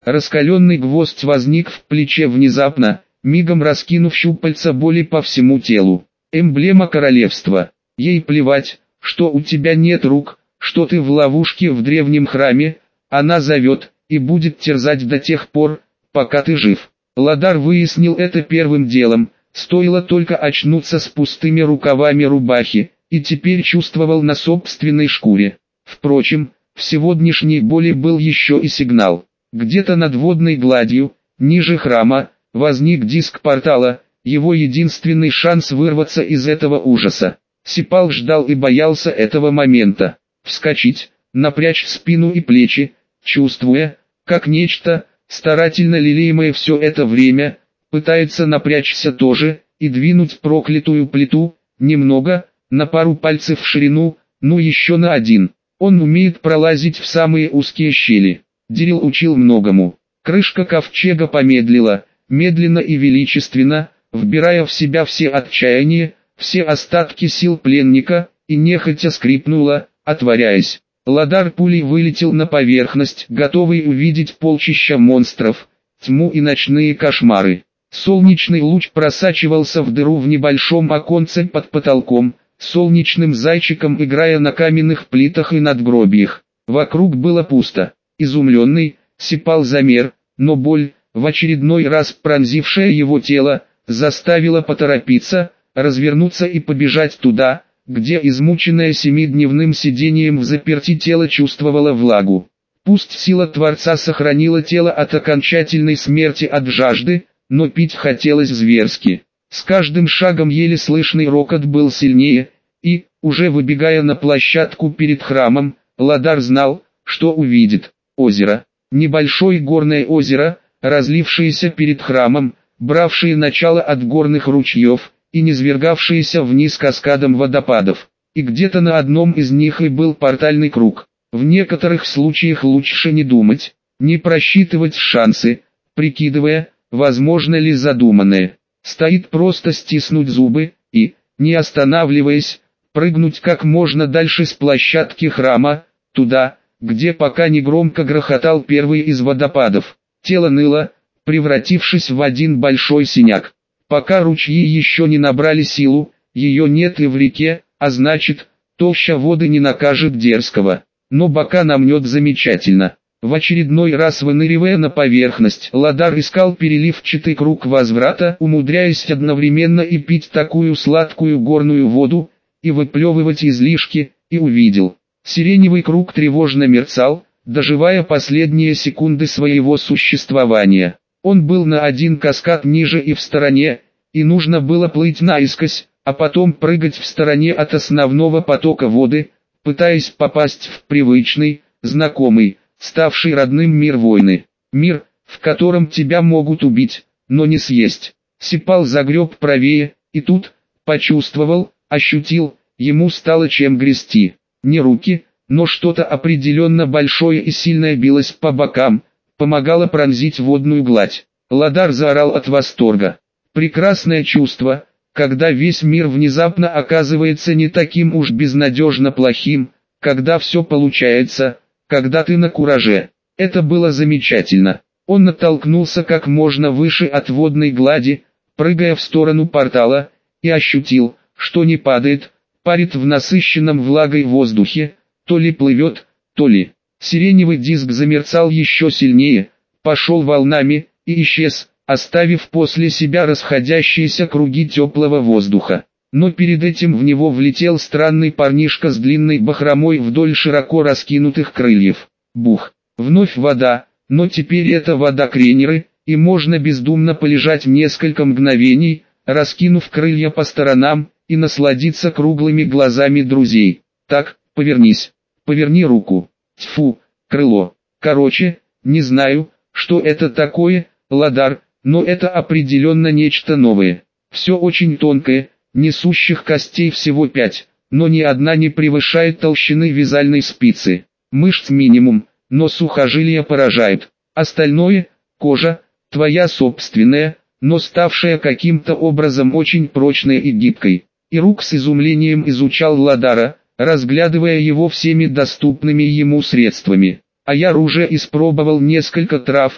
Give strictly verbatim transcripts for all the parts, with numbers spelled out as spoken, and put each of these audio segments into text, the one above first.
Раскаленный гвоздь возник в плече внезапно, мигом раскинув щупальца боли по всему телу. Эмблема королевства. Ей плевать, что у тебя нет рук, что ты в ловушке в древнем храме, она зовет и будет терзать до тех пор, пока ты жив. Ладар выяснил это первым делом, стоило только очнуться с пустыми рукавами рубахи, и теперь чувствовал на собственной шкуре. Впрочем, в сегодняшней боли был еще и сигнал. Где-то над водной гладью, ниже храма, возник диск портала, его единственный шанс вырваться из этого ужаса. Сипал ждал и боялся этого момента. Вскочить, напрячь спину и плечи, чувствуя, как нечто, старательно лелеемое все это время, пытается напрячься тоже, и двинуть проклятую плиту, немного, на пару пальцев в ширину, ну еще на один. Он умеет пролазить в самые узкие щели. Дирил учил многому. Крышка ковчега помедлила, медленно и величественно, вбирая в себя все отчаяния, все остатки сил пленника, и нехотя скрипнула, отворяясь. Ладар пулей вылетел на поверхность, готовый увидеть полчища монстров, тьму и ночные кошмары. Солнечный луч просачивался в дыру в небольшом оконце под потолком, солнечным зайчиком играя на каменных плитах и надгробиях. Вокруг было пусто. Изумленный, Сипал замер, но боль, в очередной раз пронзившая его тело, заставила поторопиться, развернуться и побежать туда, где измученное семидневным сидением в заперти тело чувствовало влагу. Пусть сила Творца сохранила тело от окончательной смерти от жажды, но пить хотелось зверски. С каждым шагом еле слышный рокот был сильнее, и, уже выбегая на площадку перед храмом, Ладар знал, что увидит. Озеро. Небольшое горное озеро, разлившееся перед храмом, бравшее начало от горных ручьев, и низвергавшееся вниз каскадом водопадов. И где-то на одном из них и был портальный круг. В некоторых случаях лучше не думать, не просчитывать шансы, прикидывая, возможно ли задуманное. Стоит просто стиснуть зубы и, не останавливаясь, прыгнуть как можно дальше с площадки храма, туда, где пока не громко грохотал первый из водопадов. Тело ныло, превратившись в один большой синяк. Пока ручьи еще не набрали силу, ее нет и в реке, а значит, толща воды не накажет дерзкого. Но бока намнет замечательно. В очередной раз выныривая на поверхность, Ладар искал переливчатый круг возврата, умудряясь одновременно и пить такую сладкую горную воду, и выплевывать излишки, и увидел. Сиреневый круг тревожно мерцал, доживая последние секунды своего существования. Он был на один каскад ниже и в стороне, и нужно было плыть наискось, а потом прыгать в стороне от основного потока воды, пытаясь попасть в привычный, знакомый, ставший родным мир войны. Мир, в котором тебя могут убить, но не съесть. Сипал загреб правее, и тут, почувствовал, ощутил, ему стало чем грести. Не руки, но что-то определенно большое и сильное билось по бокам, помогало пронзить водную гладь. Ладар заорал от восторга. Прекрасное чувство, когда весь мир внезапно оказывается не таким уж безнадежно плохим, когда все получается, когда ты на кураже. Это было замечательно. Он натолкнулся как можно выше от водной глади, прыгая в сторону портала, и ощутил, что не падает, парит в насыщенном влагой воздухе, то ли плывет, то ли. Сиреневый диск замерцал еще сильнее, пошел волнами, и исчез, оставив после себя расходящиеся круги теплого воздуха. Но перед этим в него влетел странный парнишка с длинной бахромой вдоль широко раскинутых крыльев. Бух! Вновь вода, но теперь это вода-кренеры, и можно бездумно полежать несколько мгновений, раскинув крылья по сторонам, и насладиться круглыми глазами друзей. Так, повернись. Поверни руку. Тьфу, крыло. Короче, не знаю, что это такое, Ладар, но это определенно нечто новое. Все очень тонкое, несущих костей всего пять, но ни одна не превышает толщины вязальной спицы. Мышц минимум, но сухожилия поражают. Остальное, кожа, твоя собственная, но ставшая каким-то образом очень прочной и гибкой. Ирук с изумлением изучал Ладара, разглядывая его всеми доступными ему средствами. А я уже испробовал несколько трав,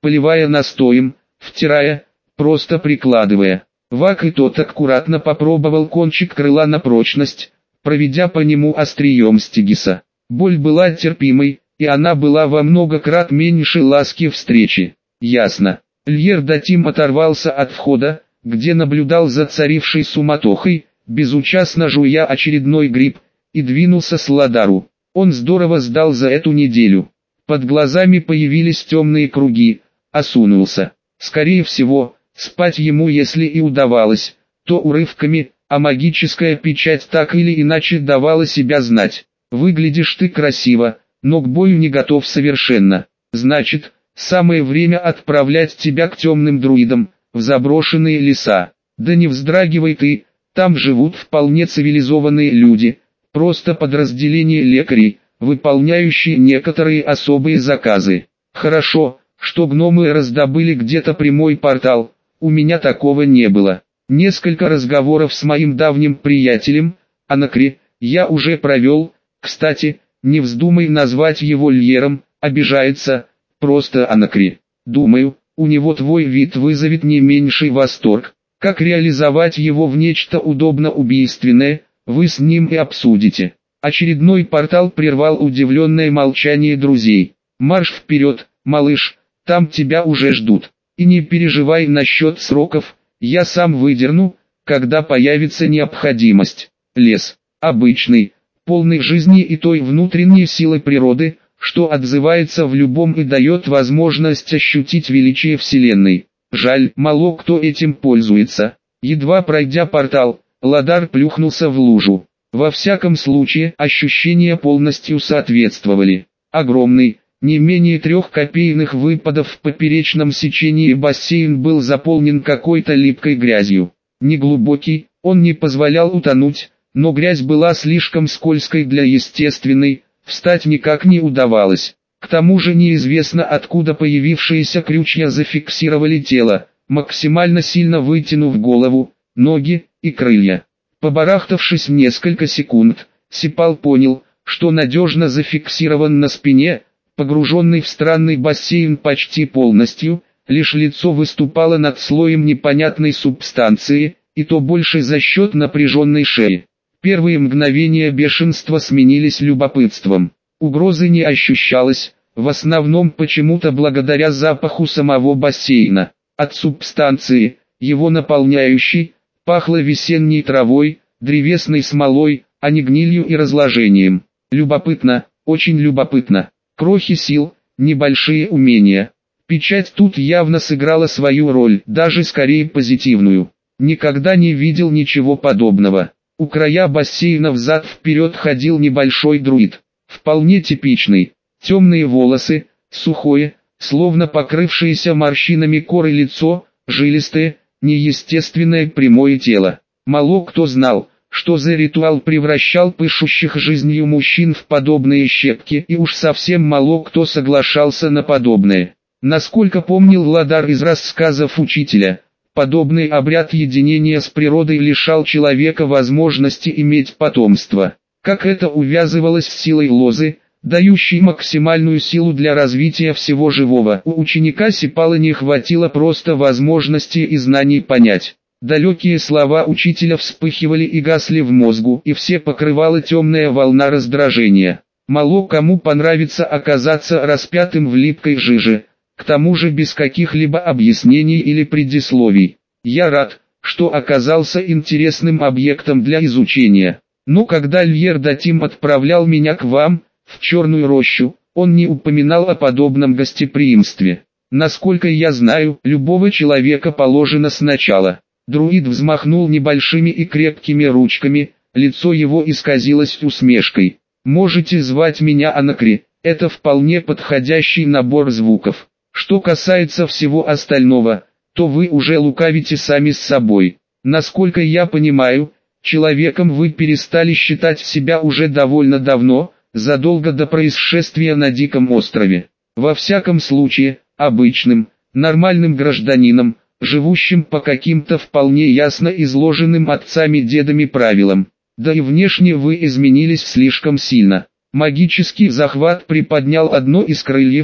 поливая настоем, втирая, просто прикладывая. Вак и тот аккуратно попробовал кончик крыла на прочность, проведя по нему острием стигиса. Боль была терпимой, и она была во много крат меньше ласки встречи. Ясно. Льер Датим оторвался от входа, где наблюдал за царившей суматохой, безучастно жуя очередной гриб, и двинулся с Ладару. Он здорово сдал за эту неделю. Под глазами появились темные круги, осунулся. Скорее всего, спать ему если и удавалось, то урывками, а магическая печать так или иначе давала себя знать. Выглядишь ты красиво, но к бою не готов совершенно. Значит, самое время отправлять тебя к темным друидам, в заброшенные леса. Да не вздрагивай ты, там живут вполне цивилизованные люди, просто подразделение лекарей, выполняющие некоторые особые заказы. Хорошо, что гномы раздобыли где-то прямой портал, у меня такого не было. Несколько разговоров с моим давним приятелем, Анакри, я уже провел, кстати, не вздумай назвать его Льером, обижается, просто Анакри. Думаю, у него твой вид вызовет не меньший восторг. Как реализовать его в нечто удобно-убийственное, вы с ним и обсудите. Очередной портал прервал удивленное молчание друзей. Марш вперед, малыш, там тебя уже ждут. И не переживай насчет сроков, я сам выдерну, когда появится необходимость. Лес, обычный, полный жизни и той внутренней силы природы, что отзывается в любом и дает возможность ощутить величие Вселенной. Жаль, мало кто этим пользуется. Едва пройдя портал, Ладар плюхнулся в лужу. Во всяком случае, ощущения полностью соответствовали. Огромный, не менее трех копейных выпадов в поперечном сечении бассейн был заполнен какой-то липкой грязью. Неглубокий, он не позволял утонуть, но грязь была слишком скользкой для естественной, встать никак не удавалось. К тому же неизвестно откуда появившиеся крючья зафиксировали тело, максимально сильно вытянув голову, ноги и крылья. Побарахтавшись несколько секунд, Сипал понял, что надежно зафиксирован на спине, погруженный в странный бассейн почти полностью, лишь лицо выступало над слоем непонятной субстанции, и то больше за счет напряженной шеи. Первые мгновения бешенства сменились любопытством. Угрозы не ощущалось, в основном почему-то благодаря запаху самого бассейна. От субстанции, его наполняющей, пахло весенней травой, древесной смолой, а не гнилью и разложением. Любопытно, очень любопытно. Крохи сил, небольшие умения. Печать тут явно сыграла свою роль, даже скорее позитивную. Никогда не видел ничего подобного. У края бассейна взад-вперед ходил небольшой друид. Вполне типичный. Темные волосы, сухое, словно покрывшееся морщинами коры лицо, жилистое, неестественное прямое тело. Мало кто знал, что за ритуал превращал пышущих жизнью мужчин в подобные щепки, и уж совсем мало кто соглашался на подобное. Насколько помнил Ладар из рассказов учителя, подобный обряд единения с природой лишал человека возможности иметь потомство. Как это увязывалось с силой лозы, дающей максимальную силу для развития всего живого, у ученика Сипала не хватило просто возможности и знаний понять. Далекие слова учителя вспыхивали и гасли в мозгу, и все покрывала темная волна раздражения. Мало кому понравится оказаться распятым в липкой жиже, к тому же без каких-либо объяснений или предисловий. Я рад, что оказался интересным объектом для изучения. Но когда Льер Датим отправлял меня к вам, в Черную рощу, он не упоминал о подобном гостеприимстве. Насколько я знаю, любого человека положено сначала. Друид взмахнул небольшими и крепкими ручками, лицо его исказилось усмешкой. Можете звать меня Анакри, это вполне подходящий набор звуков. Что касается всего остального, то вы уже лукавите сами с собой. Насколько я понимаю, человеком вы перестали считать себя уже довольно давно, задолго до происшествия на Диком острове. Во всяком случае, обычным, нормальным гражданином, живущим по каким-то вполне ясно изложенным отцами-дедами правилам. Да и внешне вы изменились слишком сильно. Магический захват приподнял одно из крыльев,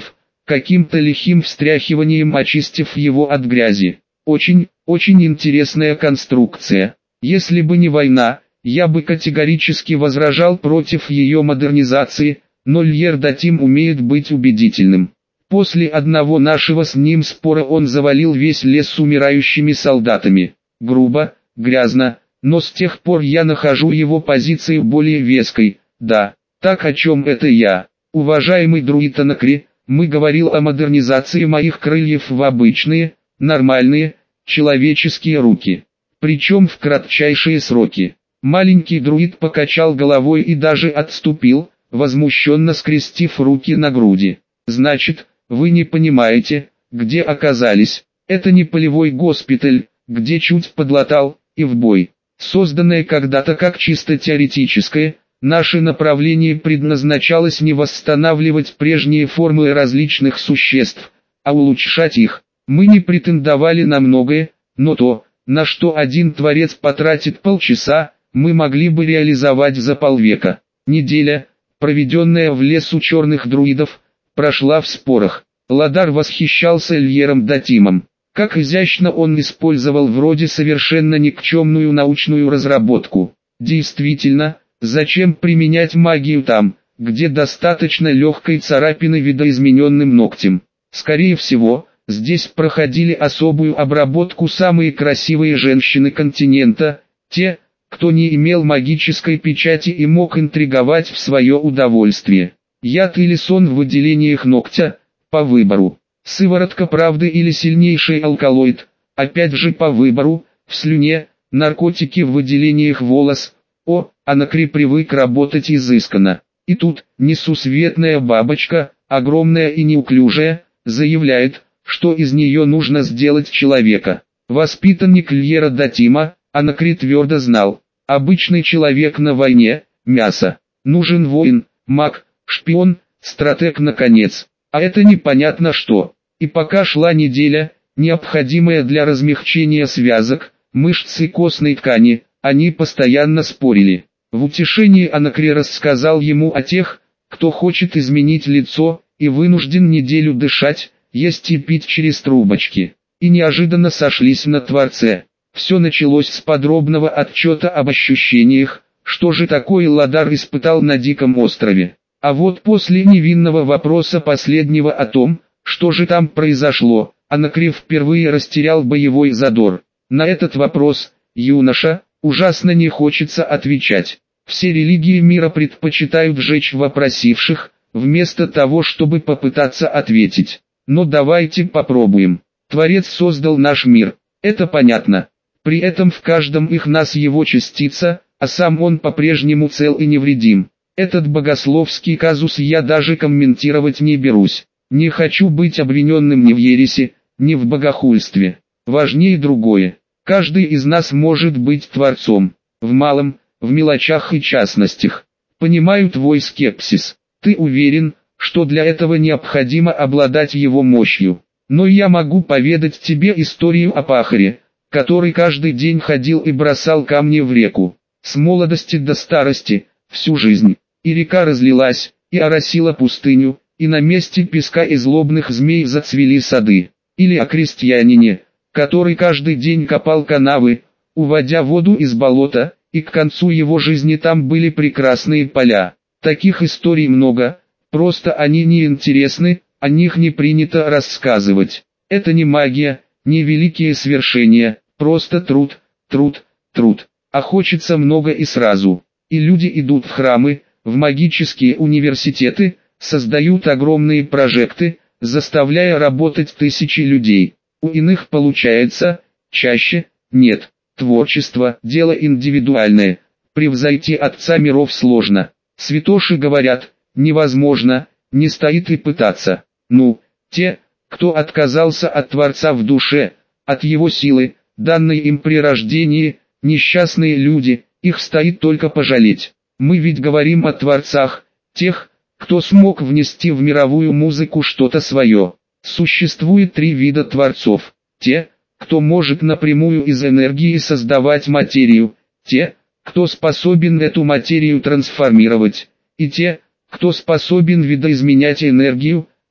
каким-то лихим встряхиванием очистив его от грязи. Очень, очень интересная конструкция. Если бы не война, я бы категорически возражал против ее модернизации, но Льер-да-Тим умеет быть убедительным. После одного нашего с ним спора он завалил весь лес с умирающими солдатами. Грубо, грязно, но с тех пор я нахожу его позицию более веской. Да, так о чем это я? Уважаемый друид Анакри, мы говорил о модернизации моих крыльев в обычные, нормальные, человеческие руки. Причем в кратчайшие сроки. Маленький друид покачал головой и даже отступил, возмущенно скрестив руки на груди. Значит, вы не понимаете, где оказались. Это не полевой госпиталь, где чуть подлатал, и в бой. Созданное когда-то как чисто теоретическое, наше направление предназначалось не восстанавливать прежние формы различных существ, а улучшать их. Мы не претендовали на многое, но то, на что один творец потратит полчаса, мы могли бы реализовать за полвека. Неделя, проведенная в лесу черных друидов, прошла в спорах. Ладар восхищался Льером-да-Тимом. Как изящно он использовал вроде совершенно никчемную научную разработку. Действительно, зачем применять магию там, где достаточно легкой царапины видоизмененным ногтем? Скорее всего, здесь проходили особую обработку самые красивые женщины континента, те, кто не имел магической печати и мог интриговать в свое удовольствие. Яд или сон в выделениях ногтя, по выбору. Сыворотка правды или сильнейший алкалоид, опять же по выбору, в слюне, наркотики в выделениях волос. О, Анакри привык работать изысканно. И тут, несусветная бабочка, огромная и неуклюжая, заявляет, что из нее нужно сделать человека. Воспитанник Льера-да-Тима, Анакри твердо знал, обычный человек на войне, мясо. Нужен воин, маг, шпион, стратег наконец. А это непонятно что. И пока шла неделя, необходимая для размягчения связок, мышц и костной ткани, они постоянно спорили. В утешении Анакри рассказал ему о тех, кто хочет изменить лицо, и вынужден неделю дышать, есть и пить через трубочки. И неожиданно сошлись на Творце. Все началось с подробного отчета об ощущениях, что же такое Ладар испытал на Диком острове. А вот после невинного вопроса последнего о том, что же там произошло, Анакри впервые растерял боевой задор. На этот вопрос, юноша, ужасно не хочется отвечать. Все религии мира предпочитают жечь вопросивших, вместо того чтобы попытаться ответить. Но давайте попробуем. Творец создал наш мир, это понятно. При этом в каждом их нас его частица, а сам он по-прежнему цел и невредим. Этот богословский казус я даже комментировать не берусь. Не хочу быть обвиненным ни в ереси, ни в богохульстве. Важнее другое. Каждый из нас может быть творцом. В малом, в мелочах и частностях. Понимаю твой скепсис. Ты уверен, что для этого необходимо обладать его мощью. Но я могу поведать тебе историю о пахаре, который каждый день ходил и бросал камни в реку. С молодости до старости, всю жизнь. И река разлилась, и оросила пустыню, и на месте песка и злобных змей зацвели сады. Или о крестьянине, который каждый день копал канавы, уводя воду из болота, и к концу его жизни там были прекрасные поля. Таких историй много, просто они не интересны, о них не принято рассказывать. Это не магия, не великие свершения, просто труд, труд, труд. А хочется много и сразу. И люди идут в храмы, в магические университеты, создают огромные прожекты, заставляя работать тысячи людей. У иных получается, чаще, нет. Творчество – дело индивидуальное. Превзойти Отца миров сложно. Святоши говорят, невозможно, не стоит и пытаться. Ну, те, кто отказался от Творца в душе, от его силы, данной им при рождении, несчастные люди, их стоит только пожалеть. Мы ведь говорим о творцах, тех, кто смог внести в мировую музыку что-то свое. Существует три вида творцов. Те, кто может напрямую из энергии создавать материю, те, кто способен эту материю трансформировать, и те, кто способен видоизменять энергию,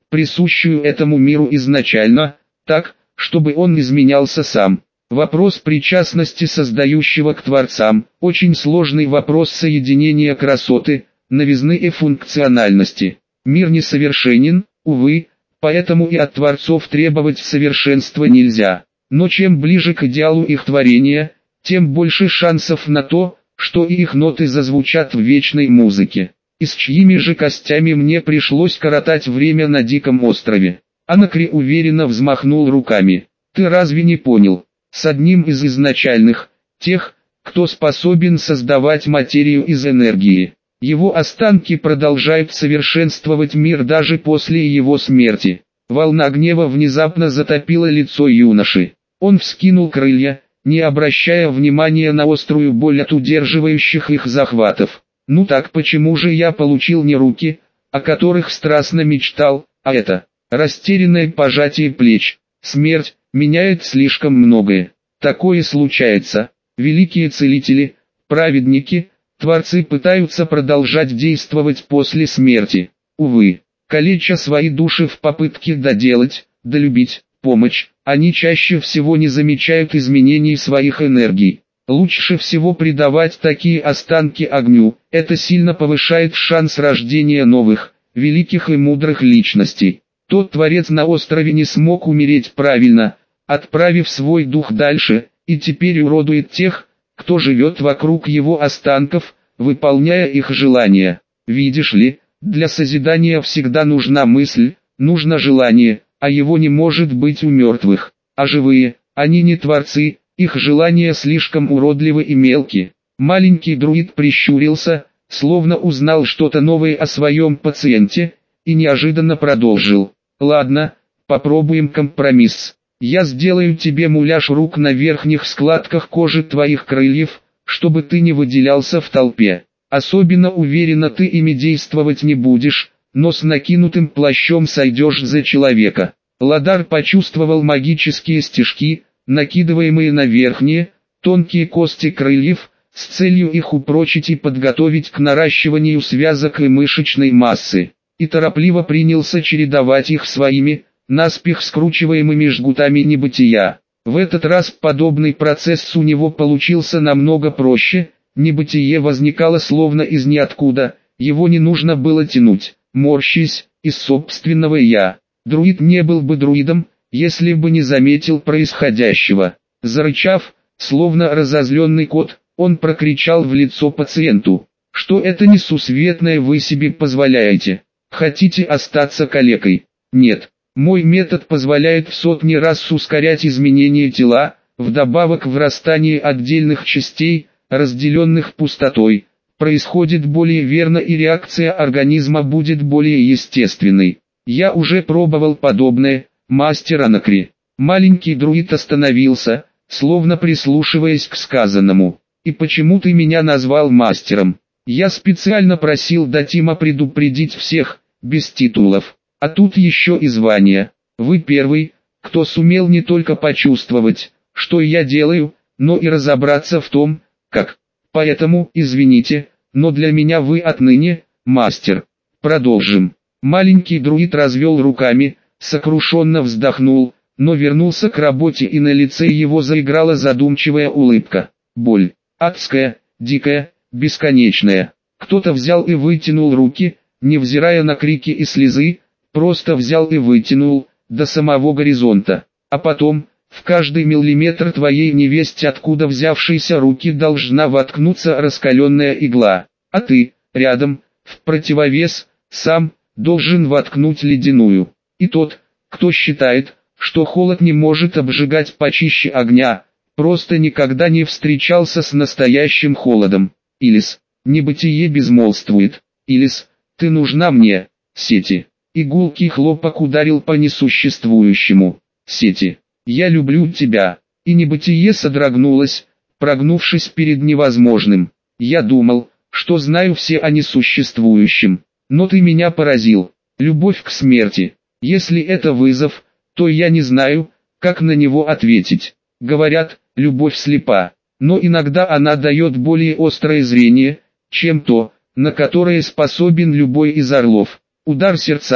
присущую этому миру изначально, так, чтобы он изменялся сам. Вопрос причастности создающего к творцам – очень сложный вопрос соединения красоты, новизны и функциональности. Мир несовершенен, увы, поэтому и от творцов требовать совершенства нельзя. Но чем ближе к идеалу их творения, тем больше шансов на то, что и их ноты зазвучат в вечной музыке. И с чьими же костями мне пришлось коротать время на диком острове? Анакри уверенно взмахнул руками. Ты разве не понял? С одним из изначальных, тех, кто способен создавать материю из энергии. Его останки продолжают совершенствовать мир даже после его смерти. Волна гнева внезапно затопила лицо юноши. Он вскинул крылья, не обращая внимания на острую боль от удерживающих их захватов. Ну так почему же я получил не руки, о которых страстно мечтал, а это, растерянное пожатие плеч. Смерть меняет слишком многое. Такое случается. Великие целители, праведники, творцы пытаются продолжать действовать после смерти. Увы, калеча свои души в попытке доделать, долюбить, помочь, они чаще всего не замечают изменений своих энергий. Лучше всего придавать такие останки огню, это сильно повышает шанс рождения новых, великих и мудрых личностей. Тот творец на острове не смог умереть правильно, отправив свой дух дальше, и теперь уродует тех, кто живет вокруг его останков, выполняя их желания. Видишь ли, для созидания всегда нужна мысль, нужно желание, а его не может быть у мертвых. А живые, они не творцы, их желания слишком уродливы и мелки. Маленький друид прищурился, словно узнал что-то новое о своем пациенте, и неожиданно продолжил. Ладно, попробуем компромисс. Я сделаю тебе муляж рук на верхних складках кожи твоих крыльев, чтобы ты не выделялся в толпе. Особенно уверенно ты ими действовать не будешь, но с накинутым плащом сойдешь за человека. Ладар почувствовал магические стежки, накидываемые на верхние, тонкие кости крыльев, с целью их упрочить и подготовить к наращиванию связок и мышечной массы, и торопливо принялся чередовать их своими, наспех скручиваемыми жгутами небытия. В этот раз подобный процесс у него получился намного проще, небытие возникало словно из ниоткуда, его не нужно было тянуть, морщись, из собственного «я». Друид не был бы друидом, если бы не заметил происходящего. Зарычав, словно разозленный кот, он прокричал в лицо пациенту: «Что это несусветное вы себе позволяете? Хотите остаться калекой? Нет. Мой метод позволяет в сотни раз ускорять изменение тела, вдобавок врастание отдельных частей, разделенных пустотой, происходит более верно и реакция организма будет более естественной. Я уже пробовал подобное, мастер Анакри». Маленький друид остановился, словно прислушиваясь к сказанному. «И почему ты меня назвал мастером? Я специально просил Датима предупредить всех, без титулов. А тут еще и звание. Вы первый, кто сумел не только почувствовать, что я делаю, но и разобраться в том, как. Поэтому, извините, но для меня вы отныне, мастер». Продолжим. Маленький друид развел руками, сокрушенно вздохнул, но вернулся к работе, и на лице его заиграла задумчивая улыбка. Боль. Адская, дикая, бесконечная. Кто-то взял и вытянул руки, невзирая на крики и слезы, просто взял и вытянул, до самого горизонта. А потом, в каждый миллиметр твоей невесть откуда взявшейся руки должна воткнуться раскаленная игла. А ты, рядом, в противовес, сам, должен воткнуть ледяную. И тот, кто считает, что холод не может обжигать почище огня, просто никогда не встречался с настоящим холодом. Илис, небытие безмолвствует. Илис, ты нужна мне. Сети. Игулкий хлопок ударил по несуществующему. Сети. Я люблю тебя. И небытие содрогнулось, прогнувшись перед невозможным. Я думал, что знаю все о несуществующем. Но ты меня поразил. Любовь к смерти. Если это вызов, то я не знаю, как на него ответить. Говорят, любовь слепа, но иногда она дает более острое зрение, чем то, на которое способен любой из орлов. Удар сердца,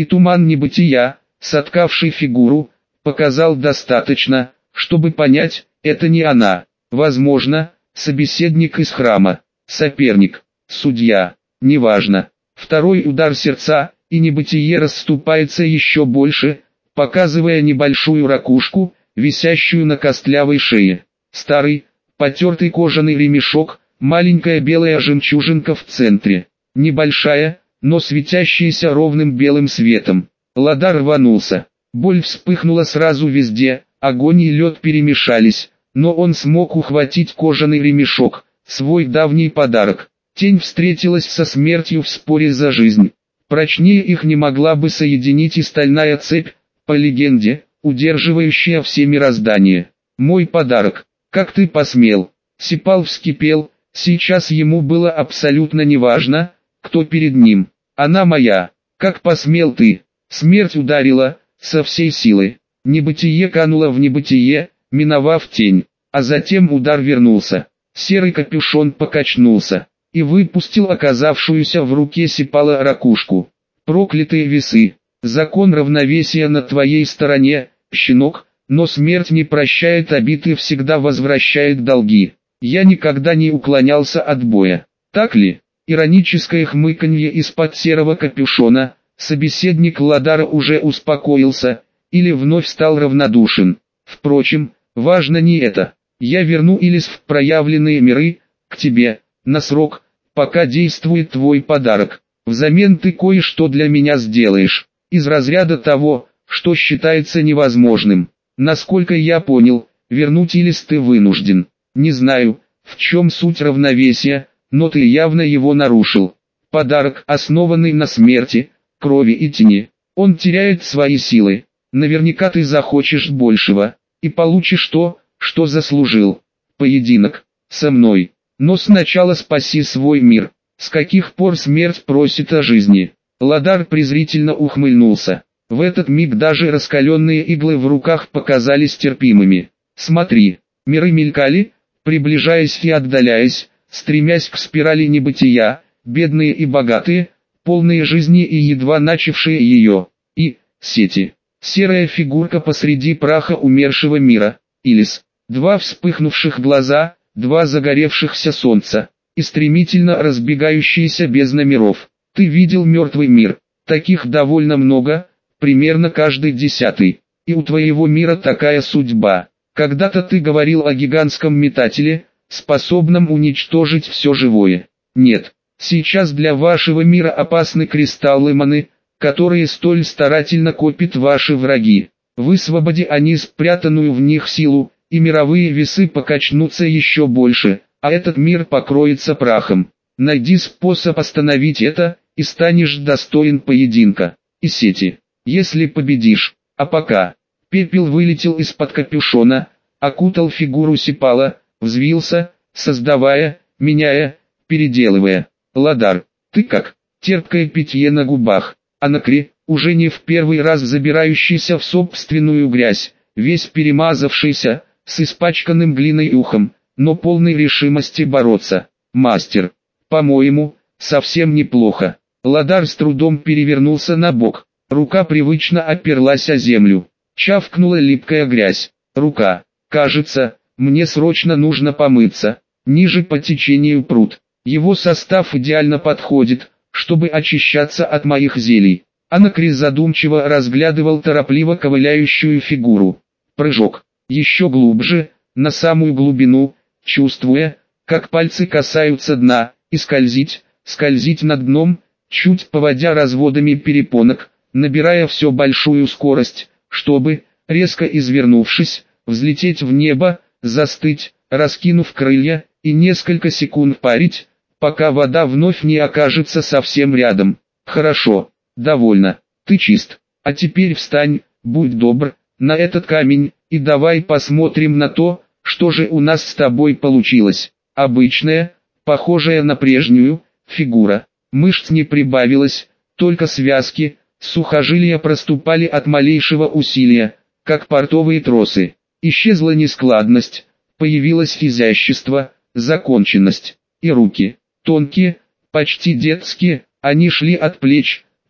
и туман небытия, соткавший фигуру, показал достаточно, чтобы понять, это не она. Возможно, собеседник из храма, соперник, судья, неважно. Второй удар сердца, и небытие расступается еще больше, показывая небольшую ракушку, висящую на костлявой шее. Старый, потертый кожаный ремешок, маленькая белая жемчужинка в центре. Небольшая, но светящаяся ровным белым светом. Ладар рванулся. Боль вспыхнула сразу везде, огонь и лед перемешались, но он смог ухватить кожаный ремешок, свой давний подарок. Тень встретилась со смертью в споре за жизнь. Прочнее их не могла бы соединить и стальная цепь, по легенде, удерживающая все мироздание. «Мой подарок, как ты посмел?» Сипал вскипел, сейчас ему было абсолютно неважно, кто перед ним. «Она моя, как посмел ты?» Смерть ударила, со всей силы. Небытие кануло в небытие, миновав тень, а затем удар вернулся. Серый капюшон покачнулся и выпустил оказавшуюся в руке Сипала ракушку. «Проклятые весы! Закон равновесия на твоей стороне, щенок, но смерть не прощает обид и всегда возвращает долги. Я никогда не уклонялся от боя. Так ли?» Ироническое хмыканье из-под серого капюшона. Собеседник Ладара уже успокоился, или вновь стал равнодушен. Впрочем, важно не это. Я верну Илис в проявленные миры, к тебе, на срок, пока действует твой подарок. Взамен ты кое-что для меня сделаешь, из разряда того, что считается невозможным. Насколько я понял, вернуть Илис ты вынужден. Не знаю, в чем суть равновесия, но ты явно его нарушил. Подарок, основанный на смерти, крови и тени. Он теряет свои силы. Наверняка ты захочешь большего, и получишь то, что заслужил. Поединок со мной. Но сначала спаси свой мир. С каких пор смерть просит о жизни? Ладар презрительно ухмыльнулся. В этот миг даже раскаленные иглы в руках показались терпимыми. Смотри, миры мелькали, приближаясь и отдаляясь, стремясь к спирали небытия, бедные и богатые, полные жизни и едва начавшие ее, и, сети. Серая фигурка посреди праха умершего мира, Илис. Два вспыхнувших глаза, два загоревшихся солнца, и стремительно разбегающиеся бездна миров. Ты видел мертвый мир, таких довольно много, примерно каждый десятый, и у твоего мира такая судьба. Когда-то ты говорил о гигантском метателе, способном уничтожить все живое. Нет. Сейчас для вашего мира опасны кристаллы маны, которые столь старательно копят ваши враги. Высвободи они спрятанную в них силу, и мировые весы покачнутся еще больше, а этот мир покроется прахом. Найди способ остановить это, и станешь достоин поединка. И сети, если победишь. А пока, пепел вылетел из-под капюшона, окутал фигуру Сипала, взвился, создавая, меняя, переделывая. Ладар, ты как? Терпкое питье на губах. Анакри, уже не в первый раз забирающийся в собственную грязь, весь перемазавшийся, с испачканным глиной ухом, но полной решимости бороться. Мастер, по-моему, совсем неплохо. Ладар с трудом перевернулся на бок. Рука привычно оперлась о землю. Чавкнула липкая грязь. Рука, кажется, мне срочно нужно помыться. Ниже по течению пруд. Его состав идеально подходит, чтобы очищаться от моих зелий. Анакри задумчиво разглядывал торопливо ковыляющую фигуру. Прыжок. Еще глубже, на самую глубину, чувствуя, как пальцы касаются дна, и скользить, скользить над дном, чуть поводя разводами перепонок, набирая все большую скорость, чтобы, резко извернувшись, взлететь в небо, застыть, раскинув крылья, и несколько секунд парить, пока вода вновь не окажется совсем рядом. Хорошо, довольно, ты чист. А теперь встань, будь добр, на этот камень, и давай посмотрим на то, что же у нас с тобой получилось. Обычная, похожая на прежнюю, фигура. Мышц не прибавилось, только связки, сухожилия проступали от малейшего усилия, как портовые тросы. Исчезла нескладность, появилось изящество, законченность. И руки, тонкие, почти детские, они шли от плеч,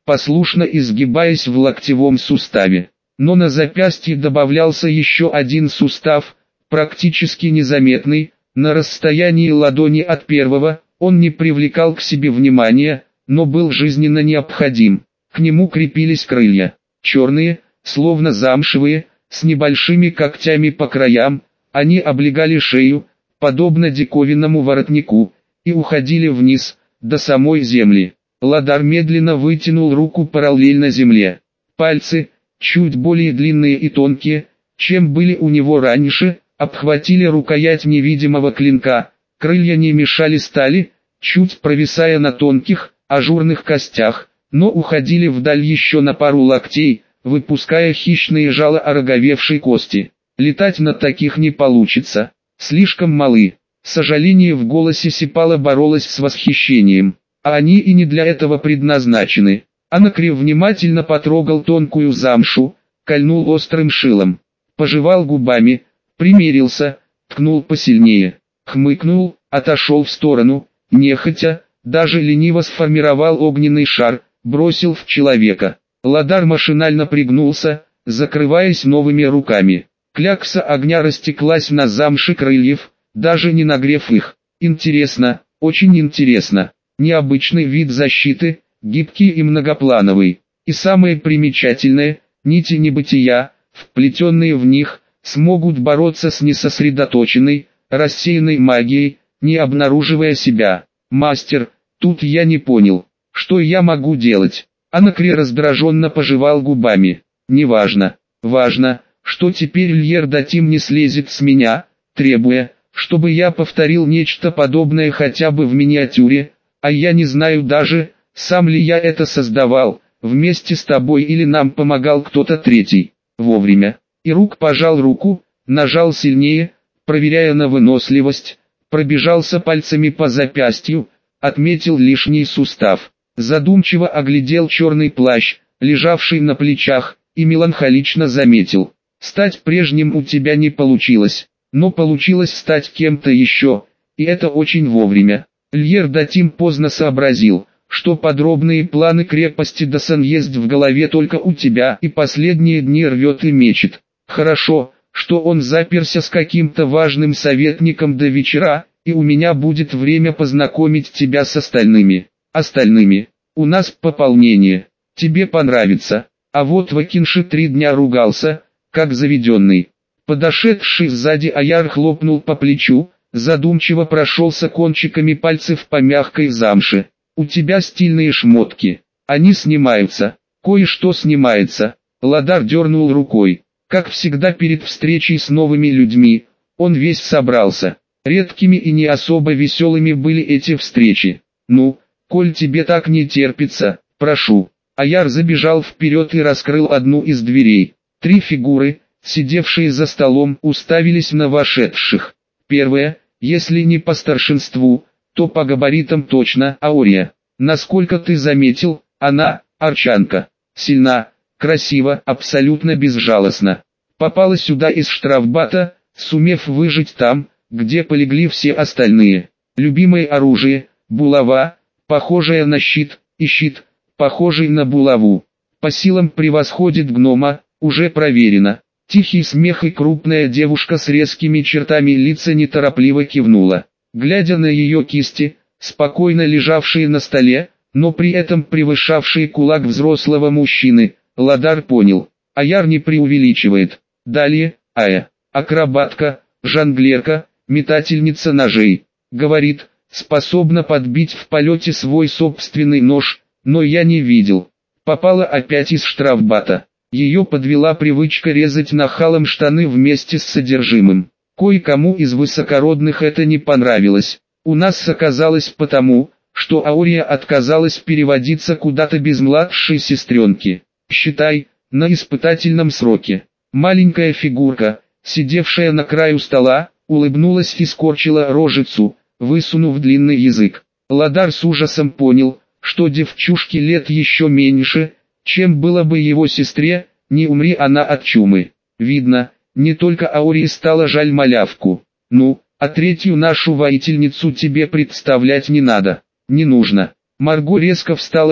послушно изгибаясь в локтевом суставе. Но на запястье добавлялся еще один сустав, практически незаметный, на расстоянии ладони от первого. Он не привлекал к себе внимания, но был жизненно необходим. К нему крепились крылья, черные, словно замшевые, с небольшими когтями по краям. Они облегали шею, подобно диковинному воротнику, и уходили вниз, до самой земли. Ладар медленно вытянул руку параллельно земле. Пальцы, чуть более длинные и тонкие, чем были у него раньше, обхватили рукоять невидимого клинка. Крылья не мешали стали, чуть провисая на тонких, ажурных костях, но уходили вдаль еще на пару локтей, выпуская хищные жало ороговевшей кости. Летать на таких не получится, слишком малы. Сожаление в голосе Сипала боролось с восхищением, а они и не для этого предназначены. Анакри внимательно потрогал тонкую замшу, кольнул острым шилом, пожевал губами, примерился, ткнул посильнее, хмыкнул, отошел в сторону, нехотя, даже лениво сформировал огненный шар, бросил в человека. Ладар машинально пригнулся, закрываясь новыми руками. Клякса огня растеклась на замше крыльев, даже не нагрев их. Интересно, очень интересно. Необычный вид защиты, гибкий и многоплановый. И самое примечательное, нити небытия, вплетенные в них, смогут бороться с несосредоточенной, рассеянной магией, не обнаруживая себя. Мастер, тут я не понял, что я могу делать. Анакри раздраженно пожевал губами. Неважно, важно, что теперь Льер Датим не слезет с меня, требуя, чтобы я повторил нечто подобное хотя бы в миниатюре, а я не знаю даже, сам ли я это создавал, вместе с тобой или нам помогал кто-то третий. Вовремя. Ирук пожал руку, нажал сильнее, проверяя на выносливость, пробежался пальцами по запястью, отметил лишний сустав, задумчиво оглядел черный плащ, лежавший на плечах, и меланхолично заметил: «Стать прежним у тебя не получилось, но получилось стать кем-то еще, и это очень вовремя». Льер Датим поздно сообразил, что подробные планы крепости Дасан есть в голове только у тебя и последние дни рвет и мечет. Хорошо, что он заперся с каким-то важным советником до вечера, и у меня будет время познакомить тебя с остальными. Остальными. У нас пополнение. Тебе понравится. А вот Вакинши три дня ругался, как заведенный. Подошедший сзади Аяр хлопнул по плечу, задумчиво прошелся кончиками пальцев по мягкой замше. У тебя стильные шмотки. Они снимаются. Кое-что снимается. Ладар дернул рукой. Как всегда перед встречей с новыми людьми, он весь собрался. Редкими и не особо веселыми были эти встречи. Ну, коль тебе так не терпится, прошу. Аяр забежал вперед и раскрыл одну из дверей. Три фигуры, сидевшие за столом, уставились на вошедших. Первая, если не по старшинству, то по габаритам точно Аурия. Насколько ты заметил, она, арчанка, сильна, красива, абсолютно безжалостна. Попала сюда из штрафбата, сумев выжить там, где полегли все остальные. Любимое оружие, булава, похожая на щит, и щит, похожий на булаву. По силам превосходит гнома, уже проверено. Тихий смех и крупная девушка с резкими чертами лица неторопливо кивнула. Глядя на ее кисти, спокойно лежавшие на столе, но при этом превышавшие кулак взрослого мужчины, Ладар понял. Аяр не преувеличивает. Далее, Ая, акробатка, жонглерка, метательница ножей. Говорит, способна подбить в полете свой собственный нож, но я не видел. Попала опять из штрафбата. Ее подвела привычка резать нахалом штаны вместе с содержимым. Кое-кому из высокородных это не понравилось. У нас оказалось потому, что Аурия отказалась переводиться куда-то без младшей сестренки. Считай, на испытательном сроке. Маленькая фигурка, сидевшая на краю стола, улыбнулась и скорчила рожицу, высунув длинный язык. Ладар с ужасом понял, что девчушке лет еще меньше, чем было бы его сестре, не умри она от чумы. Видно, не только Аурии стало жаль малявку. Ну, а третью нашу воительницу тебе представлять не надо. Не нужно. Марго резко встала и,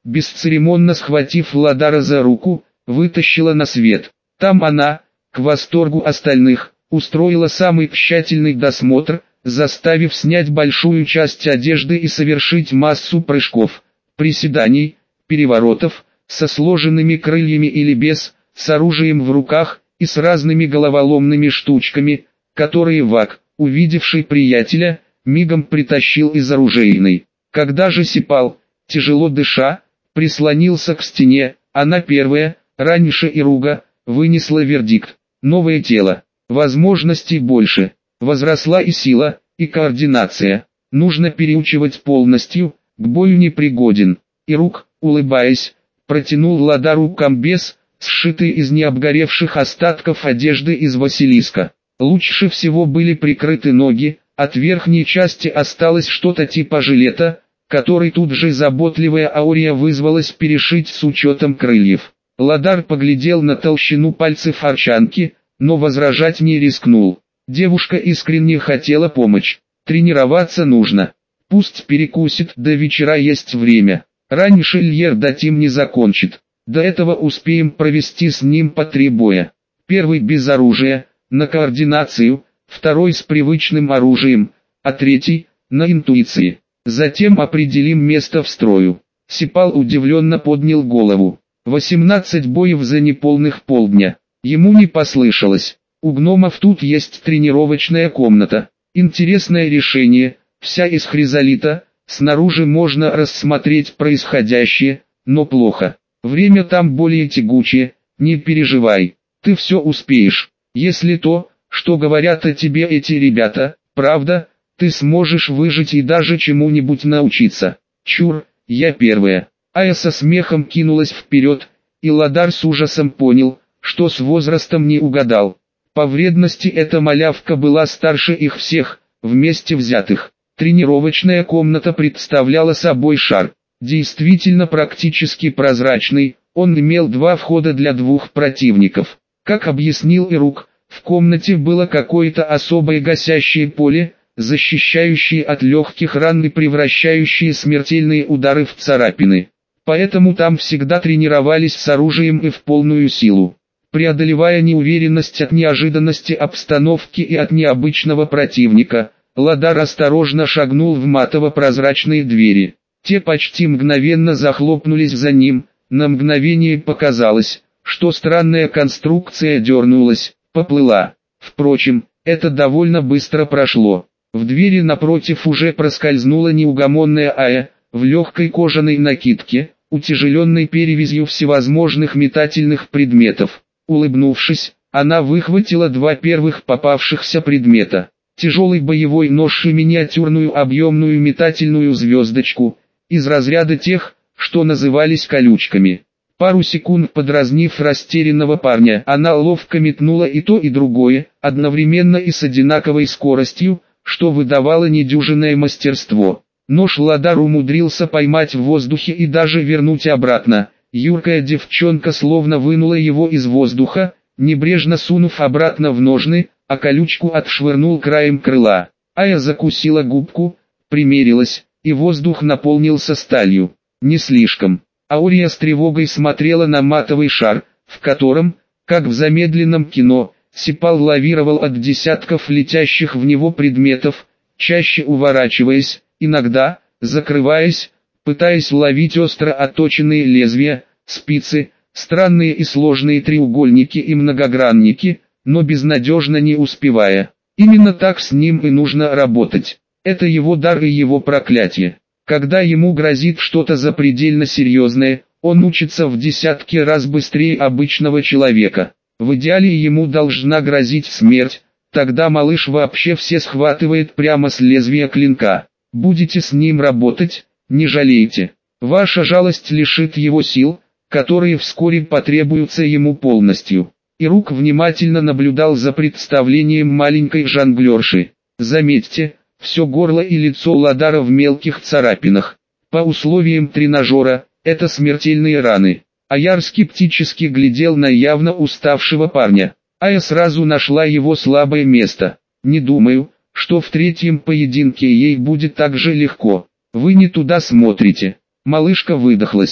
бесцеремонно схватив Ладара за руку, вытащила на свет. Там она, к восторгу остальных, устроила самый тщательный досмотр, заставив снять большую часть одежды и совершить массу прыжков, приседаний, переворотов, со сложенными крыльями или без, с оружием в руках и с разными головоломными штучками, которые Вак, увидевший приятеля, мигом притащил из оружейной. Когда же Сипал, тяжело дыша, прислонился к стене, она первая, раньше Ируга, вынесла вердикт. Новое тело, возможностей больше, возросла и сила, и координация. Нужно переучивать полностью, к бою не пригоден. Ируг, улыбаясь, протянул Ладару комбез, сшитый из необгоревших остатков одежды из Василиска. Лучше всего были прикрыты ноги, от верхней части осталось что-то типа жилета, который тут же заботливая Аурия вызвалась перешить с учетом крыльев. Ладар поглядел на толщину пальцев Арчанки, но возражать не рискнул. Девушка искренне хотела помочь. Тренироваться нужно. Пусть перекусит, до вечера есть время. Раньше Льер Датим не закончит. До этого успеем провести с ним по три боя. Первый без оружия, на координацию, второй с привычным оружием, а третий на интуиции. Затем определим место в строю. Сипал удивленно поднял голову. восемнадцать боев за неполных полдня. Ему не послышалось. У гномов тут есть тренировочная комната. Интересное решение, вся из хризолита, снаружи можно рассмотреть происходящее, но плохо. Время там более тягучее, не переживай, ты все успеешь. Если то, что говорят о тебе эти ребята, правда, ты сможешь выжить и даже чему-нибудь научиться. Чур, я первая. Ая со смехом кинулась вперед, и Ладар с ужасом понял, что с возрастом не угадал. По вредности эта малявка была старше их всех, вместе взятых. Тренировочная комната представляла собой шар. Действительно практически прозрачный, он имел два входа для двух противников. Как объяснил Ирук, в комнате было какое-то особое гасящее поле, защищающее от легких ран и превращающее смертельные удары в царапины. Поэтому там всегда тренировались с оружием и в полную силу. Преодолевая неуверенность от неожиданности обстановки и от необычного противника, Ладар осторожно шагнул в матово-прозрачные двери. Те почти мгновенно захлопнулись за ним, на мгновение показалось, что странная конструкция дернулась, поплыла. Впрочем, это довольно быстро прошло. В двери напротив уже проскользнула неугомонная Ая, в легкой кожаной накидке, утяжеленной перевязью всевозможных метательных предметов. Улыбнувшись, она выхватила два первых попавшихся предмета. Тяжелый боевой нож и миниатюрную объемную метательную звездочку, из разряда тех, что назывались колючками. Пару секунд подразнив растерянного парня, она ловко метнула и то и другое, одновременно и с одинаковой скоростью, что выдавало недюжинное мастерство. Нож Ладар умудрился поймать в воздухе и даже вернуть обратно. Юркая девчонка словно вынула его из воздуха, небрежно сунув обратно в ножны, а колючку отшвырнул краем крыла. Ая закусила губку, примерилась, и воздух наполнился сталью. Не слишком. Аурия с тревогой смотрела на матовый шар, в котором, как в замедленном кино, Сипал лавировал от десятков летящих в него предметов, чаще уворачиваясь, иногда, закрываясь, пытаясь ловить остро отточенные лезвия, спицы, странные и сложные треугольники и многогранники, но безнадежно не успевая. Именно так с ним и нужно работать. Это его дар и его проклятие. Когда ему грозит что-то запредельно серьезное, он учится в десятки раз быстрее обычного человека. В идеале ему должна грозить смерть, тогда малыш вообще все схватывает прямо с лезвия клинка. Будете с ним работать, не жалейте. Ваша жалость лишит его сил, которые вскоре потребуются ему полностью. Ирук внимательно наблюдал за представлением маленькой жонглерши. Заметьте, все горло и лицо Ладара в мелких царапинах. По условиям тренажера, это смертельные раны. Аяр скептически глядел на явно уставшего парня. Ая сразу нашла его слабое место. Не думаю, что в третьем поединке ей будет так же легко. Вы не туда смотрите. Малышка выдохлась.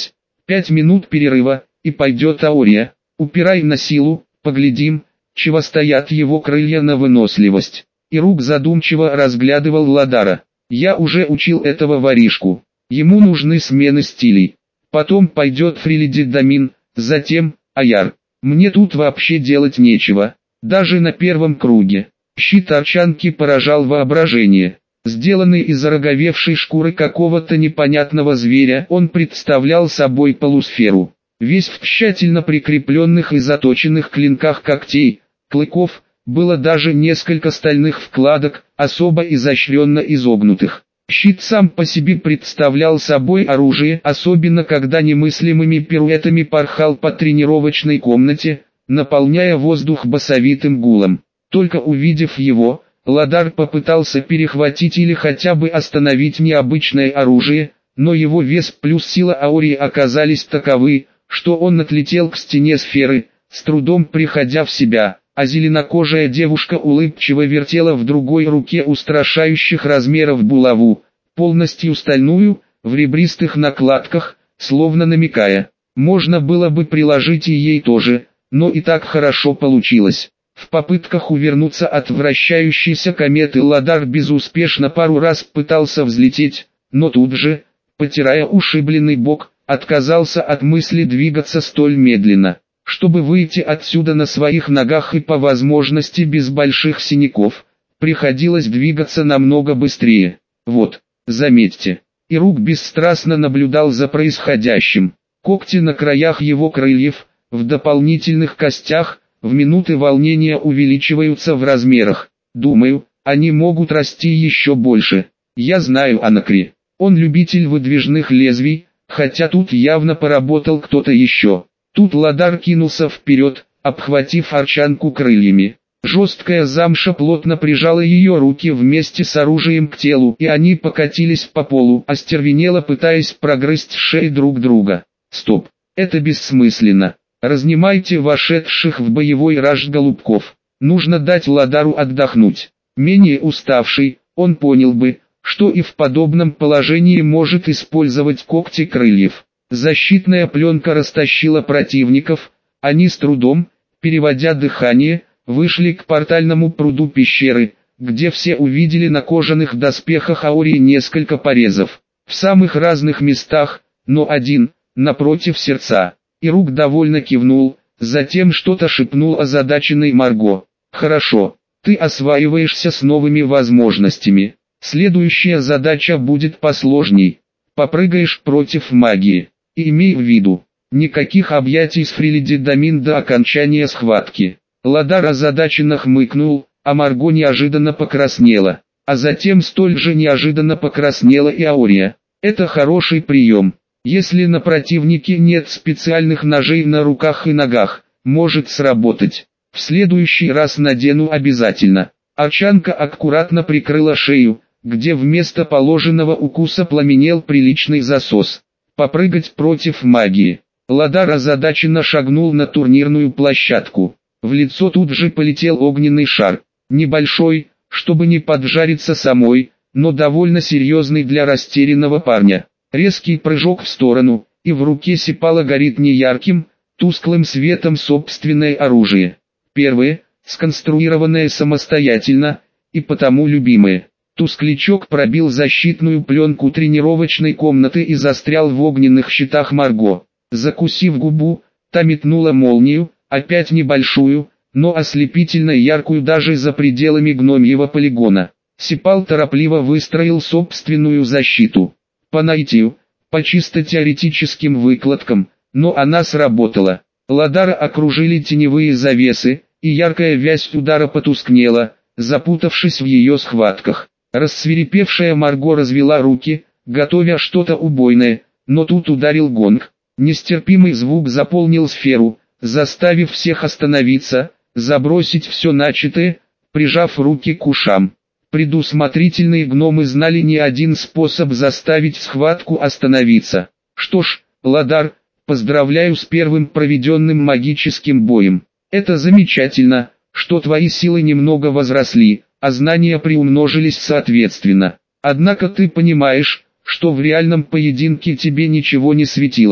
Пять минут перерыва, и пойдет Аория. Упирай на силу, поглядим, чего стоят его крылья на выносливость. Ирук задумчиво разглядывал Ладара. Я уже учил этого воришку. Ему нужны смены стилей. Потом пойдет Фрилидид-Дамин, затем Аяр. Мне тут вообще делать нечего, даже на первом круге. Щит Арчанки поражал воображение. Сделанный из ороговевшей шкуры какого-то непонятного зверя, он представлял собой полусферу. Весь в тщательно прикрепленных и заточенных клинках когтей, клыков, было даже несколько стальных вкладок, особо изощренно изогнутых. Щит сам по себе представлял собой оружие, особенно когда немыслимыми пируэтами порхал по тренировочной комнате, наполняя воздух басовитым гулом. Только увидев его, Ладар попытался перехватить или хотя бы остановить необычное оружие, но его вес плюс сила Аории оказались таковы, что он отлетел к стене сферы, с трудом приходя в себя, а зеленокожая девушка улыбчиво вертела в другой руке устрашающих размеров булаву, полностью стальную, в ребристых накладках, словно намекая, можно было бы приложить и ей тоже, но и так хорошо получилось. В попытках увернуться от вращающейся кометы Ладар безуспешно пару раз пытался взлететь, но тут же, потирая ушибленный бок, отказался от мысли двигаться столь медленно. Чтобы выйти отсюда на своих ногах и по возможности без больших синяков, приходилось двигаться намного быстрее. Вот, заметьте, Ирук бесстрастно наблюдал за происходящим. Когти на краях его крыльев, в дополнительных костях, в минуты волнения увеличиваются в размерах. Думаю, они могут расти еще больше. Я знаю Анакри. Он любитель выдвижных лезвий, хотя тут явно поработал кто-то еще. Тут Ладар кинулся вперед, обхватив Арчанку крыльями. Жесткая замша плотно прижала ее руки вместе с оружием к телу, и они покатились по полу, остервенело пытаясь прогрызть шеи друг друга. Стоп, это бессмысленно. Разнимайте вошедших в боевой раж голубков. Нужно дать Ладару отдохнуть. Менее уставший, он понял бы, что и в подобном положении может использовать когти крыльев. Защитная пленка растащила противников, они с трудом, переводя дыхание, вышли к портальному пруду пещеры, где все увидели на кожаных доспехах Аории несколько порезов. В самых разных местах, но один, напротив сердца. Ирук довольно кивнул, затем что-то шепнул озадаченной Марго. «Хорошо, ты осваиваешься с новыми возможностями. Следующая задача будет посложней. Попрыгаешь против магии. И имей в виду, никаких объятий с Фрилидид-Дамин до окончания схватки». Ладар озадаченно хмыкнул, а Марго неожиданно покраснела. А затем столь же неожиданно покраснела и Аория. Это хороший прием. Если на противнике нет специальных ножей на руках и ногах, может сработать. В следующий раз надену обязательно. Арчанка аккуратно прикрыла шею, где вместо положенного укуса пламенел приличный засос. Попрыгать против магии. Ладар озадаченно шагнул на турнирную площадку. В лицо тут же полетел огненный шар. Небольшой, чтобы не поджариться самой, но довольно серьезный для растерянного парня. Резкий прыжок в сторону, и в руке Сипала горит неярким, тусклым светом собственное оружие. Первое, сконструированное самостоятельно, и потому любимое. Тусклячок пробил защитную пленку тренировочной комнаты и застрял в огненных щитах Марго. Закусив губу, та метнула молнию, опять небольшую, но ослепительно яркую даже за пределами гномьего полигона. Сипал торопливо выстроил собственную защиту. По наитию, по чисто теоретическим выкладкам, но она сработала. Ладара окружили теневые завесы, и яркая вязь удара потускнела, запутавшись в ее схватках. Рассвирепевшая Марго развела руки, готовя что-то убойное, но тут ударил гонг. Нестерпимый звук заполнил сферу, заставив всех остановиться, забросить все начатое, прижав руки к ушам. Предусмотрительные гномы знали не один способ заставить схватку остановиться. Что ж, Ладар, поздравляю с первым проведенным магическим боем. Это замечательно, что твои силы немного возросли, а знания приумножились соответственно. Однако ты понимаешь, что в реальном поединке тебе ничего не светило.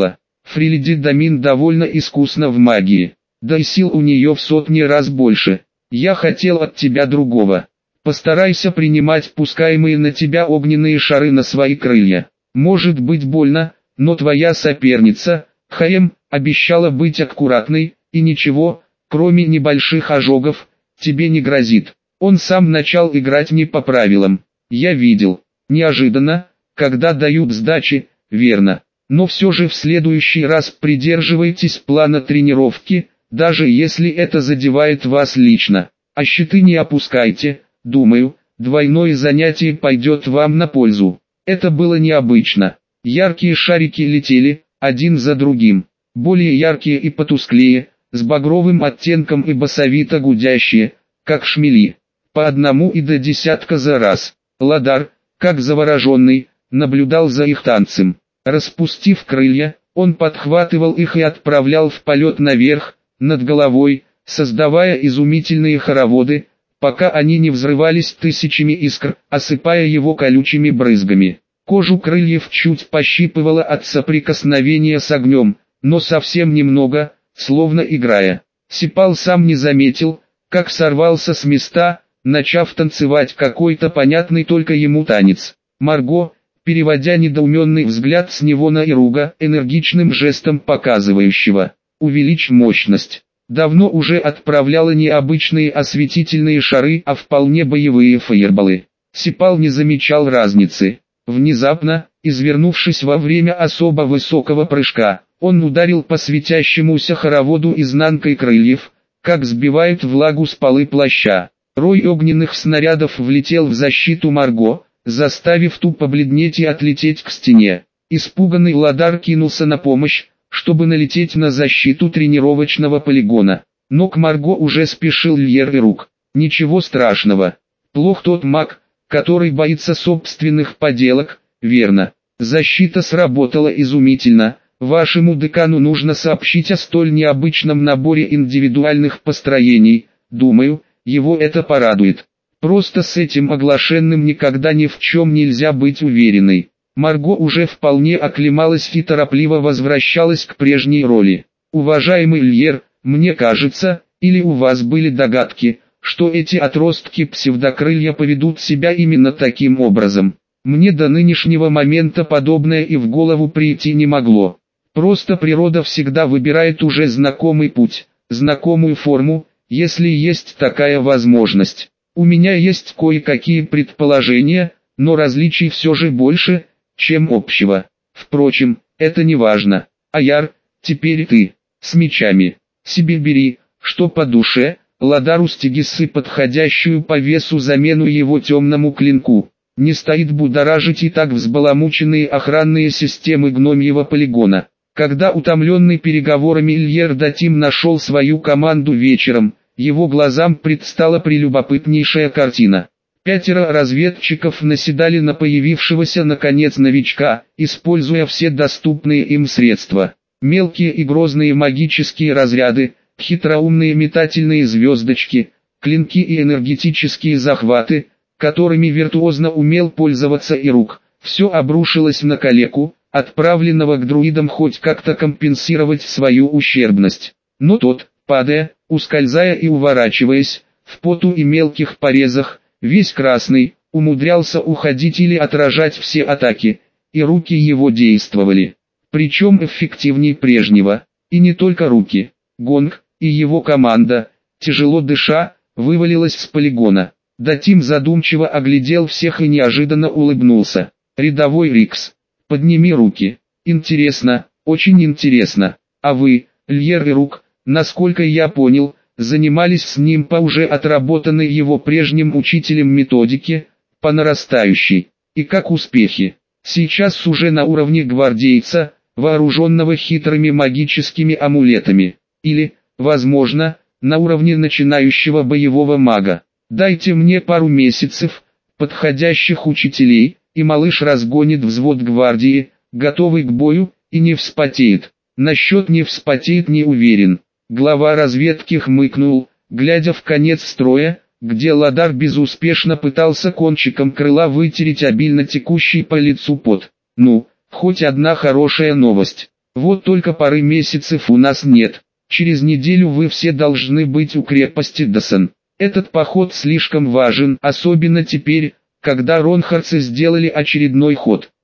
Фрилиди Дамин довольно искусна в магии. Да и сил у нее в сотни раз больше. Я хотел от тебя другого. Постарайся принимать пускаемые на тебя огненные шары на свои крылья. Может быть больно, но твоя соперница, Хаем, обещала быть аккуратной, и ничего, кроме небольших ожогов, тебе не грозит. Он сам начал играть не по правилам. Я видел. Неожиданно, когда дают сдачи, верно. Но все же в следующий раз придерживайтесь плана тренировки, даже если это задевает вас лично. А щиты не опускайте, думаю, двойное занятие пойдет вам на пользу. Это было необычно. Яркие шарики летели, один за другим. Более яркие и потусклее, с багровым оттенком и басовито гудящие, как шмели. По одному и до десятка за раз. Ладар, как завороженный, наблюдал за их танцем. Распустив крылья, он подхватывал их и отправлял в полет наверх, над головой, создавая изумительные хороводы, пока они не взрывались тысячами искр, осыпая его колючими брызгами. Кожу крыльев чуть пощипывало от соприкосновения с огнем, но совсем немного, словно играя. Сипал сам не заметил, как сорвался с места, начав танцевать какой-то понятный только ему танец. Марго, переводя недоуменный взгляд с него на Ируга, энергичным жестом показывающего «увеличь мощность», давно уже отправляла не обычные осветительные шары, а вполне боевые фаерболы. Сипал не замечал разницы. Внезапно, извернувшись во время особо высокого прыжка, он ударил по светящемуся хороводу изнанкой крыльев, как сбивают влагу с полы плаща. Рой огненных снарядов влетел в защиту Марго, заставив ту побледнеть и отлететь к стене. Испуганный Ладар кинулся на помощь, чтобы налететь на защиту тренировочного полигона. Но к Марго уже спешил Льер Ируг. Ничего страшного. Плох тот маг, который боится собственных поделок, верно. Защита сработала изумительно. Вашему декану нужно сообщить о столь необычном наборе индивидуальных построений. Думаю, его это порадует. Просто с этим оглашенным никогда ни в чем нельзя быть уверенной. Марго уже вполне оклемалась и торопливо возвращалась к прежней роли. Уважаемый Льер, мне кажется, или у вас были догадки, что эти отростки псевдокрылья поведут себя именно таким образом. Мне до нынешнего момента подобное и в голову прийти не могло. Просто природа всегда выбирает уже знакомый путь, знакомую форму, если есть такая возможность. У меня есть кое-какие предположения, но различий все же больше, чем общего. Впрочем, это не важно. Аяр, теперь ты, с мечами. Себе бери, что по душе, Ладару Стигисы подходящую по весу замену его темному клинку. Не стоит будоражить и так взбаламученные охранные системы гномьего полигона. Когда утомленный переговорами Льер Датим нашел свою команду вечером, его глазам предстала прелюбопытнейшая картина. Пятеро разведчиков наседали на появившегося наконец новичка, используя все доступные им средства. Мелкие и грозные магические разряды, хитроумные метательные звездочки, клинки и энергетические захваты, которыми виртуозно умел пользоваться Ируг. Все обрушилось на калеку, отправленного к друидам хоть как-то компенсировать свою ущербность. Но тот, падая, ускользая и уворачиваясь, в поту и мелких порезах, весь красный, умудрялся уходить или отражать все атаки, и руки его действовали. Причем эффективнее прежнего, и не только руки. Гонг и его команда, тяжело дыша, вывалилась с полигона. Датим задумчиво оглядел всех и неожиданно улыбнулся. «Рядовой Рикс, подними руки. Интересно, очень интересно. А вы, Льер Ируг, насколько я понял, занимались с ним по уже отработанной его прежним учителем методике, по нарастающей. И как успехи? Сейчас уже на уровне гвардейца, вооруженного хитрыми магическими амулетами. Или, возможно, на уровне начинающего боевого мага. Дайте мне пару месяцев, подходящих учителей, и малыш разгонит взвод гвардии, готовый к бою, и не вспотеет. Насчет не вспотеет не уверен». Глава разведки хмыкнул, глядя в конец строя, где Ладар безуспешно пытался кончиком крыла вытереть обильно текущий по лицу пот. «Ну, хоть одна хорошая новость. Вот только пары месяцев у нас нет. Через неделю вы все должны быть у крепости Дасан. Этот поход слишком важен, особенно теперь, когда ронхарцы сделали очередной ход.